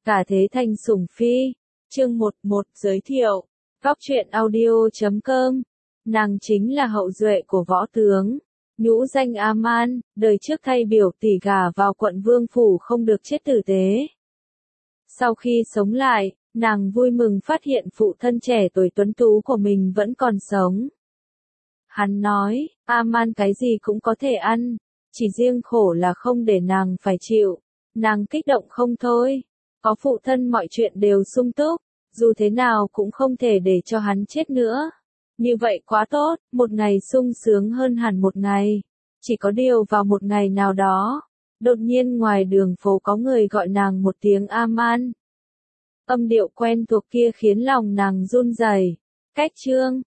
Cả thế thành sủng phi. Chương 11 giới thiệu. Góc truyện audio.com. Nàng chính là hậu duệ của võ tướng. Nhũ danh A-man, đời trước thay biểu tỷ gả vào quận vương phủ không được chết tử tế. Sau khi sống lại, nàng vui mừng phát hiện phụ thân trẻ tuổi tuấn tú của mình vẫn còn sống. Hắn nói, A-man cái gì cũng có thể ăn, chỉ riêng khổ là không để nàng phải chịu. Nàng kích động không thôi. Có phụ thân mọi chuyện đều sung túc, dù thế nào cũng không thể để cho hắn chết nữa. Như vậy quá tốt, một ngày sung sướng hơn hẳn một ngày. Chỉ có điều vào một ngày nào đó, đột nhiên ngoài đường phố có người gọi nàng một tiếng A-man. Âm điệu quen thuộc kia khiến lòng nàng run rẩy. Cách chương